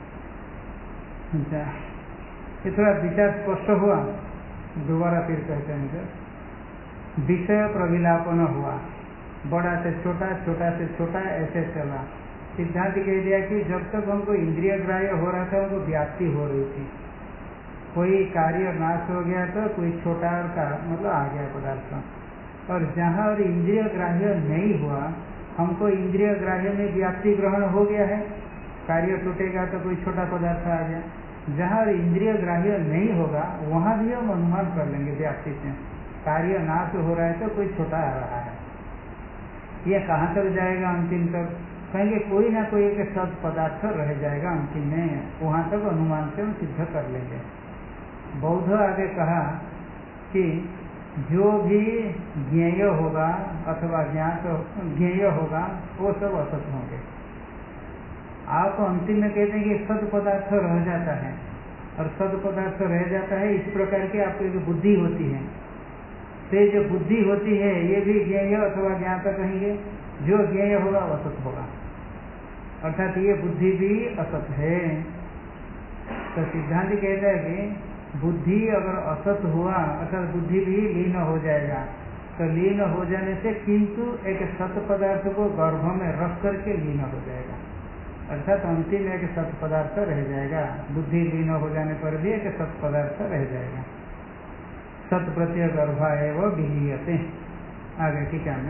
अच्छा, ये थोड़ा विचार स्पष्ट हुआ, दोबारा फिर कहते हैं सर। विषय प्रविलापन हुआ, बड़ा से छोटा, छोटा से छोटा ऐसे चला। सिद्धांत कह दिया कि जब तक हमको इंद्रिय ग्राह्य हो रहा था हमको व्याप्ति हो रही थी, कोई कार्य नाश हो गया तो कोई छोटा मतलब आ गया पदार्थ, और जहाँ और इंद्रिय ग्राह्य नहीं हुआ हमको इंद्रिय ग्राह्य में व्याप्ति ग्रहण हो गया है, कार्य टूटेगा तो कोई छोटा पदार्थ आ गया। जहाँ इंद्रिय ग्राह्य नहीं होगा वहाँ भी हम अनुमान कर लेंगे व्याप्ति से, कार्य नाश हो रहा है तो कोई छोटा आ रहा है। यह कहाँ तक जाएगा अंतिम तक, कहेंगे कोई ना कोई एक सद पदार्थ रह जाएगा अंतिम में, वहाँ तक अनुमान से हम सिद्ध कर लेंगे। बौद्ध आगे कहा कि जो भी ज्ञेय होगा अथवा ज्ञात ज्ञेय होगा वो सब असत होंगे। आप अंतिम में कहते हैं कि सद पदार्थ रह जाता है, और सद पदार्थ रह जाता है इस प्रकार की आपकी जो बुद्धि होती है, तो जो बुद्धि होती है ये भी ज्ञेय अथवा ज्ञात कहेंगे, जो ज्ञेय होगा वो असत होगा, अर्थात ये बुद्धि भी असत है। तो सिद्धांत कहता है कि बुद्धि अगर असत हुआ अर्थात बुद्धि भी लीन हो जाएगा, तो लीन हो जाने से किंतु एक सत पदार्थ को गर्भ में रख करके लीन हो जाएगा, अर्थात अंतिम एक सत पदार्थ रह जाएगा। बुद्धि लीन हो जाने पर भी एक सत पदार्थ रह जाएगा। सत प्रत्यय गर्भा एवं विलीयते। आगे ठीक है,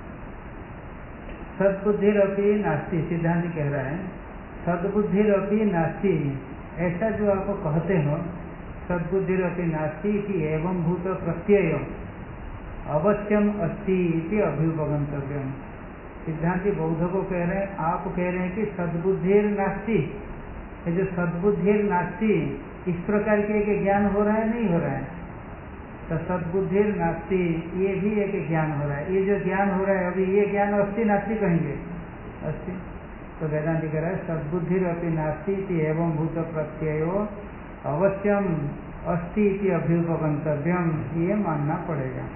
सद्बुद्धिरपि नास्ति, सिद्धांत कह रहा है सद्बुद्धिरपि नास्ति, ऐसा जो आप कहते हो सद्बुद्धिरपि नास्ति कि एवं भूत प्रत्यय अवश्यम अस्ति इति अभ्युपगंतव्यम। सिद्धांति बौद्ध को कह रहे हैं, आप कह रहे हैं कि सद्बुद्धिर नास्ति, ये जो सद्बुद्धिर नास्ति इस प्रकार के एक ज्ञान हो रहा है नहीं हो रहा है, तो सद्बुद्धिर नास्ति ये भी एक ज्ञान हो रहा है। ये जो ज्ञान हो रहा है अभी ये ज्ञान अस्ति नास्ति कहेंगे, अस्ति। तो वेदांति कह रहा है सद्बुद्धिर अपि नास्ति इति एवं भूत प्रत्ययो अवश्यम अस्ति इति अभ्युपगंतव्यम, ये मानना पड़ेगा।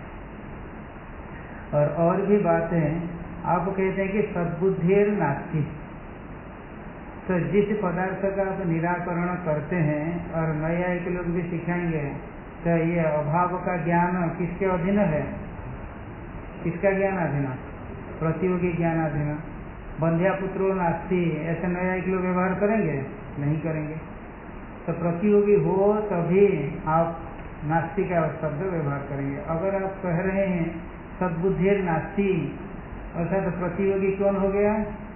और भी बातें आप कहते हैं कि सद्बुद्धिर नास्ति, तो जिस पदार्थ का आप निराकरण करते हैं और नैयायिक लोग भी सिखाएंगे, तो ये अभाव का ज्ञान किसके अधीन है, किसका ज्ञान अधीन, प्रतियोगी ज्ञान अधीन। बंध्या पुत्रो नास्ति ऐसे नैयायिक लोग व्यवहार करेंगे, नहीं करेंगे। तो प्रतियोगी हो तभी आप नास्ति का शब्द व्यवहार करेंगे। अगर आप कह रहे हैं सद्बुद्धिर नास्ति अर्थात तो प्रतियोगी कौन हो गया,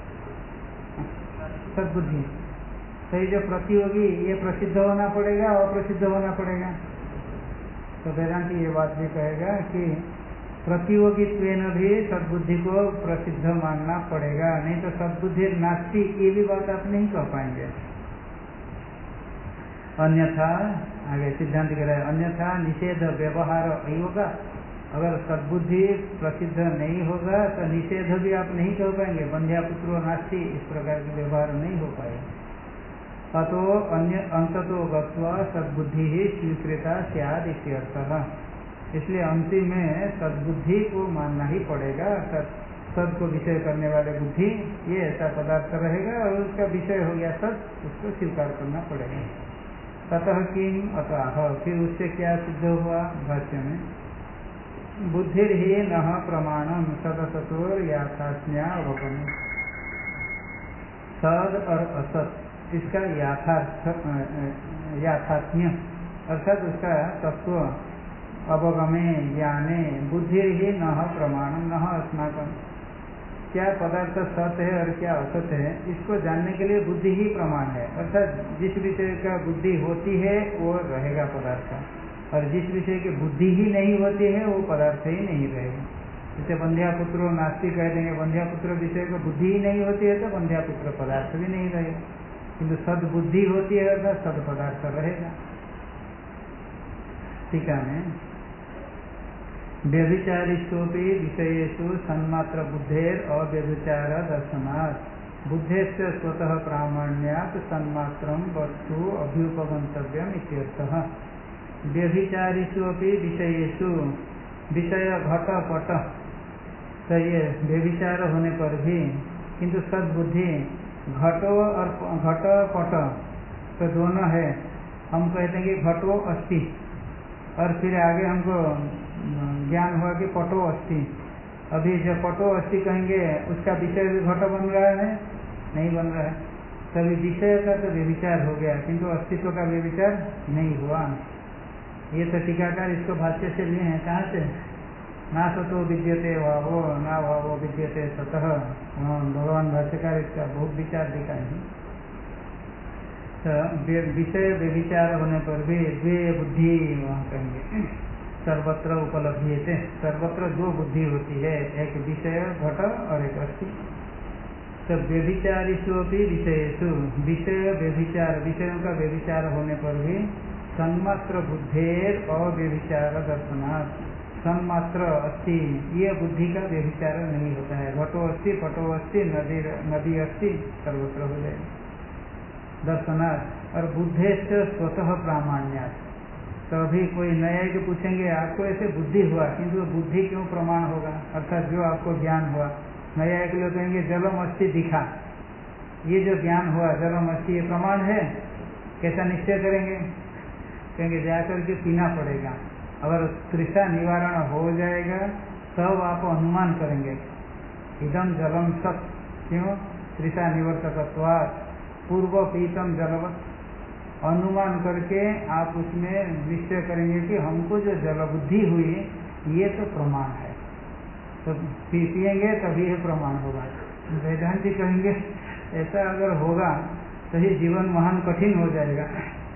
सद्बुद्धि, तो ये जो प्रतियोगी ये प्रसिद्ध होना पड़ेगा और अप्रसिद्ध होना पड़ेगा। तो वेदांति ये बात भी कहेगा कि प्रतियोगित्वेन भी सद्बुद्धि को प्रसिद्ध मानना पड़ेगा, नहीं तो सद्बुद्धि नास्ति ये भी बात आप नहीं कह पाएंगे। अन्यथा आगे सिद्धांत कह रहा है अन्यथा निषेध व्यवहार अयोगा, अगर सद्बुद्धि प्रसिद्ध नहीं होगा तो निषेध भी आप नहीं कह पाएंगे, बंध्या पुत्रो नास्ति इस प्रकार के व्यवहार नहीं हो पाएगा। अतो अन्य अंततो गत्वा सद्बुद्धि ही स्वीकृता स्याद इत्यर्थः, इसलिए अंतिम में सद्बुद्धि को मानना ही पड़ेगा। सद को विषय करने वाले बुद्धि ये ऐसा पदार्थ रहेगा और उसका विषय हो गया सद, उसको स्वीकार करना पड़ेगा। ततः किम अतः, फिर उससे क्या सिद्ध हुआ, भाष्य में बुद्धिर ही न प्रमाणम सदसतोर याथात्म्या अवगम। सद और असत इसका याथात्म्य अर्थात उसका तत्व अवगमे ज्ञाने बुद्धिर ही न प्रमाणम न अस्माकम, क्या पदार्थ सत है और क्या असत है इसको जानने के लिए बुद्धि ही प्रमाण है। अर्थात जिस विषय का बुद्धि होती है वो रहेगा पदार्थ, और जिस विषय की बुद्धि ही नहीं होती है वो पदार्थ ही नहीं रहेगा। जैसे बंध्या पुत्रो नास्ति कह देंगे, बंध्या पुत्र विषय को बुद्धि ही नहीं होती है तो बंध्या पुत्र पदार्थ भी नहीं रहेगा, किंतु सद बुद्धि होती है तो सद पदार्थ रहेगा। ठीक है, व्यभिचारिष्वपि विषयेषु सन्मात्र बुद्धेर अव्यभिचार दर्शनात्, बुद्धेस्य स्वतः प्रामाण्यात् सन्मात्रं वस्तु अभ्युपगंतव्यम इत्यर्थः। व्यभिचारिषु अपि विषयेषु, विषय घट पट, तो ये व्यभिचार होने पर भी किंतु सद्बुद्धि घटो और घट पट तो दोनों है, हम कहते हैं कि घटो अस्ति और फिर आगे हमको ज्ञान हुआ कि पटो अस्ति। अभी जब पटो अस्ति कहेंगे उसका विषय भी घट बन रहा है, नहीं बन रहा है, तभी विषय का तो व्यभिचार हो गया किंतु अस्तित्व का व्यभिचार नहीं हुआ। ये तो टीकाकार इसको भाष्य से लिए हैं, कहाँ से, ना सतो विद्यते भावो ना भावो विद्यते सतः, भगवान भाष्यकार इसका बहुत विचार दिखाए हैं। विषय व्यभिचार होने पर भी द्वे बुद्धि वहाँ कहेंगे सर्वत्र उपलब्धियते। सर्वत्र दो बुद्धि होती है, एक विषय घट और एक अस्थि। तो व्यभिचारिषु भी विषयेषु विषय व्यभिचार, विषयों का व्यभिचार होने पर भी सन्मात्र बुद्धेर अव्यभिचार दर्शनात्, सन्मात्र अस्थि ये बुद्धि का व्यभिचार नहीं होता है। घटो अस्थि पटो अस्थि नदी अस्थि सर्वत्र हो जाए दर्शनात्। और बुद्धे से स्वतः प्रामाण्यात्। तो अभी कोई न्यायिक पूछेंगे आपको ऐसे बुद्धि हुआ, किंतु बुद्धि क्यों प्रमाण होगा, अर्थात जो आपको ज्ञान हुआ। न्यायिक लोग कहेंगे जलम अस्थि दिखा, ये जो ज्ञान हुआ जलम अस्थि ये प्रमाण है, कैसा निश्चय करेंगे, कहेंगे जाकर के पीना पड़ेगा। अगर तृषा निवारण हो जाएगा तब आप अनुमान करेंगे इदम जलम सत, क्यों तृषा निवर्तकत्वात् पूर्व पीतम जलवत। अनुमान करके आप उसमें निश्चय करेंगे कि हमको जो जल बुद्धि हुई ये तो प्रमाण है, तो पिएंगे तभी ये प्रमाण होगा। वेदांती कहेंगे ऐसा अगर होगा तो ये जीवन महान कठिन हो जाएगा।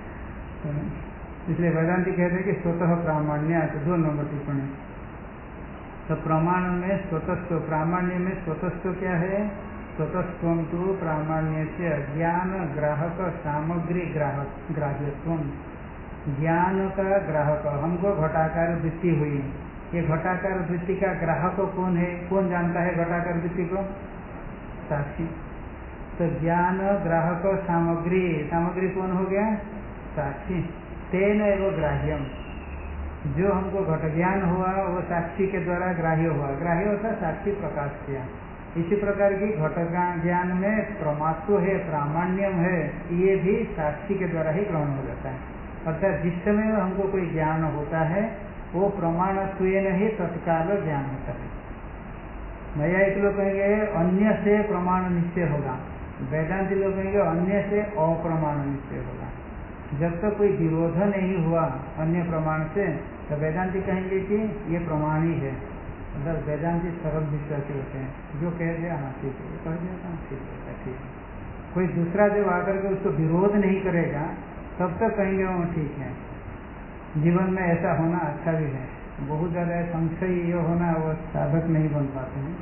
इसलिए वेदांती कहते हैं कि स्वतः प्रामाण्य। तो 2 नंबर टिप्पणी। तो प्रमाण में स्वतस्व, प्रामाण्य में स्वतस्व क्या है, स्वतस्व तो प्रामाण्य से ज्ञान ग्राहक सामग्री ग्राह्यत्व। ज्ञान का ग्राहक, हमको घटाकार वृत्ति हुई, ये घटाकार वृत्ति का ग्राहक कौन है, कौन जानता है घटाकार वृत्ति को, साक्षी। तो ज्ञान ग्राहक सामग्री, सामग्री कौन हो गया, साक्षी। तेन एवं ग्राह्यम, जो हमको घट ज्ञान हुआ वो साक्षी के द्वारा ग्राह्य हुआ। ग्राह्य होता साक्षी प्रकाश किया। इसी प्रकार की घट ज्ञान में प्रमात्व है, प्रामाण्यम है, ये भी साक्षी के द्वारा ही ग्रहण हो जाता है। अर्थात जिस समय हमको कोई ज्ञान होता है वो प्रमाणत्व ही तत्काल ज्ञान होता है। नया एक लोग कहेंगे अन्य से प्रमाण निश्चय होगा, वेदांति लोग कहेंगे अन्य से अप्रमाण निश्चय होगा। जब तक कोई विरोध नहीं हुआ अन्य प्रमाण से तो वेदांति कहेंगे कि ये प्रमाण ही है। मतलब वेदांति सरल विश्वासी होते हैं, जो कह दिया हाँ ठीक है, कह दिया हाँ ठीक है, ठीक है। कोई दूसरा जब आकर के उसको विरोध नहीं करेगा तब तक कहेंगे वो ठीक है। जीवन में ऐसा होना अच्छा भी है, बहुत ज़्यादा संशय ये होना वो साधक नहीं बन पाते हैं।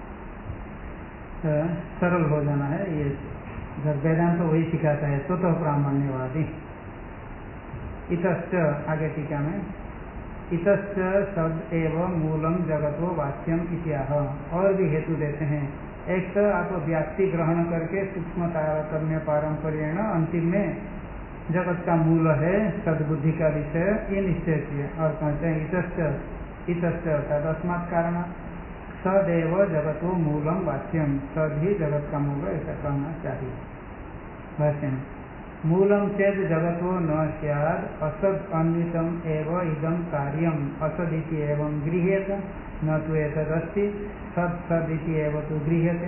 तो सरल हो जाना है, ये जब वेदांत तो वही सिखाता है, स्वतः प्रामाण्यवादी। इतश्च आगे टीका में इतश्च सद एवं मूलम जगतो वाच्यम इत्याह। और भी हेतु देते हैं। एक तो आप व्याप्ति ग्रहण करके सूक्ष्म तारतम्य पारंपर्यण अंतिम में जगत का मूल है सदबुद्धि का विषय, ये निश्चय किए। और कहते हैं इतश्च तदस्मात् कारण सदैव जगतो मूलम वाच्यम, सद ही जगत का मूल ऐसा कहना चाहिए। भाष्य मूलम चेद जगतो न स्याद असद अन्वितम एव इदम कार्यम असदिति एवं गृह्यत न तो एतदस्ति सद सदिति एव तो गृह्यते।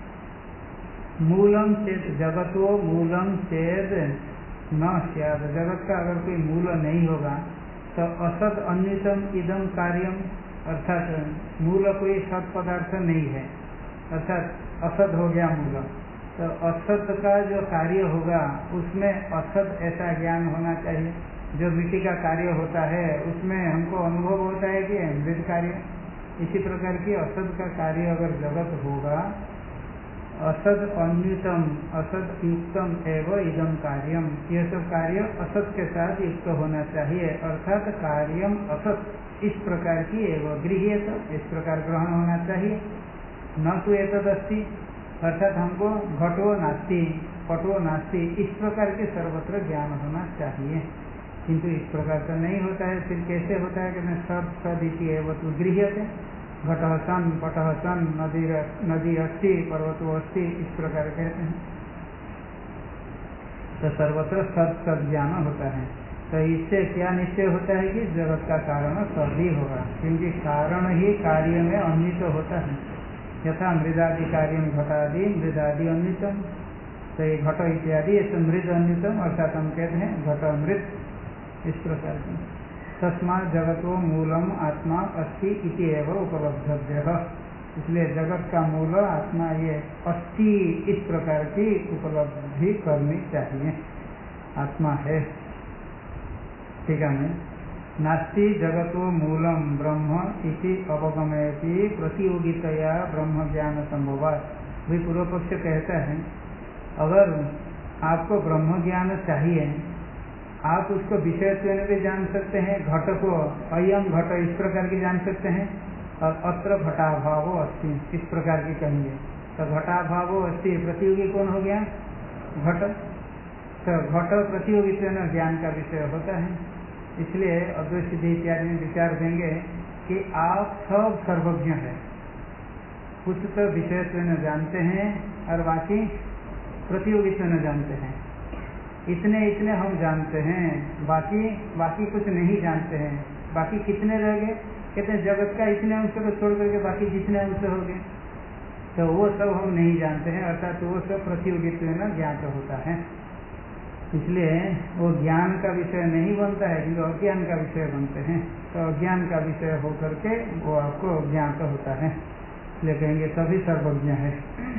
मूलम चेद जगतो मूलम चेद न स्याद, जगत का अगर कोई मूल नहीं होगा तो असद अन्वितम इदम कार्यम, अर्थात मूल कोई सद पदार्थ नहीं है, अर्थात असद हो गया मूल। तो असत का जो कार्य होगा उसमें असत ऐसा ज्ञान होना चाहिए। जो मिट्टी का कार्य होता है उसमें हमको अनुभव होता है कि मृत कार्य, इसी प्रकार की असत का कार्य अगर जगत होगा, असद अन्वितम असद युक्तम एवं इदम कार्यम, यह सब कार्य असत के साथ युक्त होना चाहिए। अर्थात कार्यम असत इस प्रकार की एवं गृह्यत, इस प्रकार ग्रहण होना चाहिए। न तो एतदस्ति, अर्थात हमको घटो नास्ति पटो नास्ति इस प्रकार के सर्वत्र ज्ञान होना चाहिए, किंतु इस प्रकार का नहीं होता है। फिर कैसे होता है कि मैं सब सदिति एवं तो गृह्यते, घटः सन पटः सन नदी अस्ति पर्वतो अस्ति इस प्रकार कहते हैं। तो सर्वत्र सद ज्ञान होता है। तो इससे क्या निश्चय होता है कि जगत का कारण सद ही होगा, क्योंकि कारण ही कार्य में अन्वित होता है। यथा मृदादि कार्य घटादि मृदादि अन्वितम, तो ये घट इत्यादि ये तो मृद अन्वितम, अर्थात हम कहते हैं घट अमृत, इस प्रकार की। तस्मात् जगतो मूलम आत्मा अस्ति इति एव उपलब्धव्य, इसलिए जगत का मूल आत्मा ये अस्ति इस प्रकार की उपलब्धि करनी चाहिए। आत्मा है। ठीक है, मैं नास्ति जगतो मूलम ब्रह्म इति अवगमयति प्रतियोगितया ब्रह्म ज्ञान संभवात्। भी पूर्व पक्ष कहता है अगर आपको ब्रह्म ज्ञान चाहिए, आप उसको विषय भी जान सकते हैं, घट को अयम घट इस प्रकार की जान सकते हैं, और अत्र घटाभावो अस्ति इस प्रकार की कहेंगे। तो घटाभावो अस्ति प्रतियोगी कौन हो गया? घट। तो घट प्रतियोगी ज्ञान का विषय होता है। इसलिए अद्वैत सिद्धि इत्यादि में विचार देंगे कि आप सब सर्वज्ञ हैं, कुछ तो विषय जानते हैं और बाकी प्रतियोगित्व न जानते हैं। इतने इतने हम जानते हैं, बाकी कुछ नहीं जानते हैं। बाकी कितने रह गए? कहते हैं जगत का इतने अंश को छोड़ करके बाकी जितने अंश हो गए, तो वो सब हम नहीं जानते हैं, अर्थात वो सब प्रतियोगित्व में ज्ञात होता है। इसलिए वो ज्ञान का विषय नहीं बनता है, किंतु अज्ञान का विषय बनते हैं। तो अज्ञान का विषय होकर के वो आपको ज्ञात होता है, इसलिए कहेंगे सभी सर्वज्ञ है।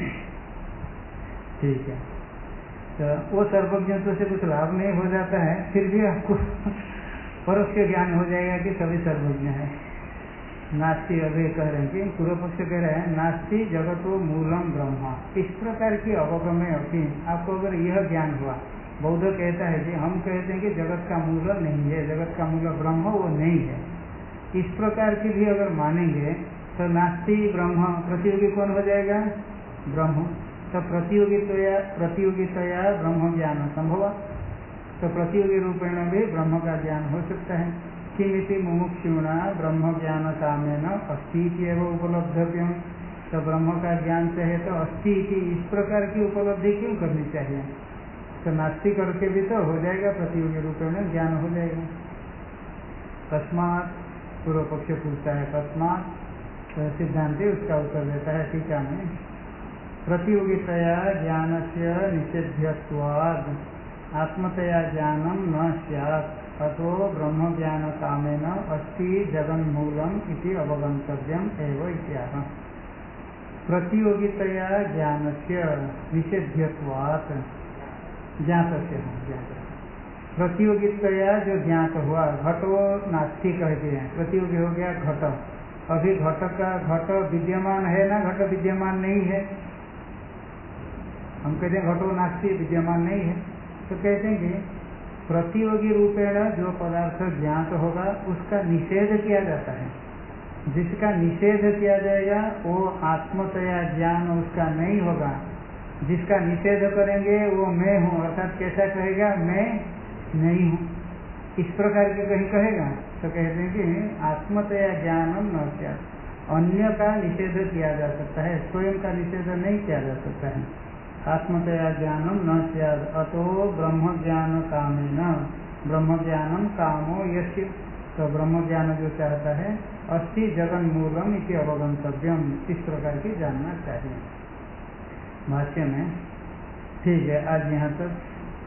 ठीक है, तो वो सर्वज्ञत्व से कुछ लाभ नहीं हो जाता है, फिर भी आपको परोक्ष ज्ञान हो जाएगा कि सभी सर्वज्ञ है। नास्ति, अभी कह रहे हैं कि पूर्व पक्ष कह रहे हैं नास्ति जगतो मूलम ब्रह्म, इस प्रकार की अवगमय होती। आपको अगर यह ज्ञान हुआ, बौद्ध कहता है कि हम कहते हैं कि जगत का मूल नहीं है, जगत का मूल ब्रह्म वो नहीं है, इस प्रकार की भी अगर मानेंगे तो नास्ति ब्रह्म प्रतियोगी कौन हो जाएगा? ब्रह्म। तो प्रतियोगितया ब्रह्म ज्ञान संभव, तो प्रतियोगी रूपेण भी ब्रह्म का ज्ञान हो सकता है। किमिति मुमुक्षुणा ब्रह्म ज्ञान कामेन अस्ति एव उपलब्धव्यम, तो ब्रह्म का ज्ञान चाहे तो अस्ति इस प्रकार की उपलब्धि क्यों करनी चाहिए? तो नास्ति करके भी तो हो जाएगा, प्रतियोगी रूपेण ज्ञान हो जाएगा। तस्मात्, पूर्व पक्ष पूछता है तस्मात्, तो सिद्धांति उसका उत्तर देता है टीका में, प्रतियोगितया ज्ञान से निषेध्यत्वात् आत्मतया ज्ञानम न स्यात् अतो ब्रह्म ज्ञान कामेन अस्ति जगन्मूलम इति अवगंतव्यम एव इत्याह। प्रतियोगितया ज्ञान से निषेध्यत्वात्, ज्ञात से प्रतियोगितया जो ज्ञात हुआ, घटो नास्ति कहते हैं, प्रतियोगी हो गया घट। अभी घट विद्यमान है ना, घट विद्यमान नहीं है, हम कहते हैं घटो नास्ति विद्यमान नहीं है। तो कहते हैं कि प्रतियोगी रूपेण जो पदार्थ ज्ञात होगा उसका निषेध किया जाता है। जिसका निषेध किया जाएगा वो आत्मतया ज्ञान उसका नहीं होगा। जिसका निषेध करेंगे वो मैं हूँ, अर्थात कैसा कहेगा? मैं नहीं हूँ, इस प्रकार के कहीं कहेगा। तो कहते हैं कि आत्मतया ज्ञानम न स्यात्, अन्य का निषेध किया जा सकता है, स्वयं का निषेध नहीं किया जा सकता है। आत्मतया ज्ञानम न स्यात् अतो ब्रह्म ज्ञान कामेन, ब्रह्म ज्ञानम कामो यस्य, तो ब्रह्म ज्ञान जो चाहता है अस्ति जगन्मूलम इति अवगंतव्यम, इस प्रकार की जानना चाहिए। भाष्य में ठीक है, आज यहाँ तक।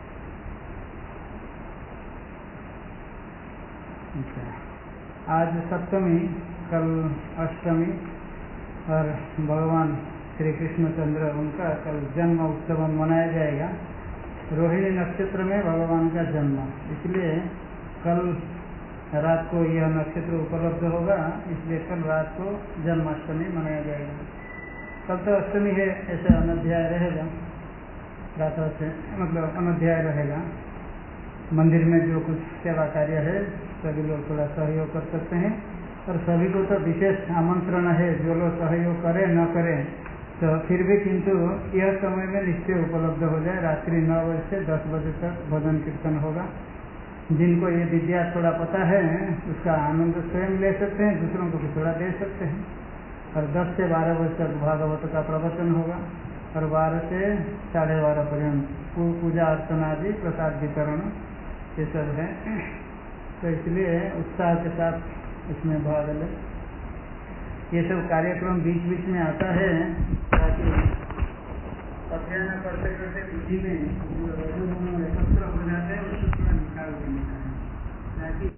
आज सप्तमी, कल अष्टमी, और भगवान श्री कृष्णचंद्र उनका कल जन्म उत्सव मनाया जाएगा। रोहिणी नक्षत्र में भगवान का जन्म, इसलिए कल रात को यह नक्षत्र उपलब्ध होगा, इसलिए कल रात को जन्माष्टमी मनाया जाएगा। कल तो अष्टमी है, ऐसा अनध्याय रहेगा, रात से मतलब अनध्याय रहेगा। मंदिर में जो कुछ सेवा कार्य है सभी लोग थोड़ा सहयोग कर सकते हैं, और सभी को तो विशेष आमंत्रण है, जो लोग सहयोग करें न करें तो फिर भी, किंतु यह समय में निश्चय उपलब्ध हो जाए। रात्रि 9 बजे से 10 बजे तक भजन कीर्तन होगा। जिनको ये विद्या थोड़ा पता है उसका आनंद स्वयं ले सकते हैं, दूसरों को भी थोड़ा दे सकते हैं। और 10 से 12 बजे तक भागवत का प्रवचन होगा, और 12 से 12:30 पर्यंत पूजा अर्चना आदि प्रसाद वितरण ये सब है। तो इसलिए उत्साह के साथ इसमें भाग लें। ये सब कार्यक्रम बीच बीच में आता है ताकि अध्ययन करते करते बुद्धि में जो एकत्र हो जाते हैं उसको थोड़ा निकाल देना है, ताकि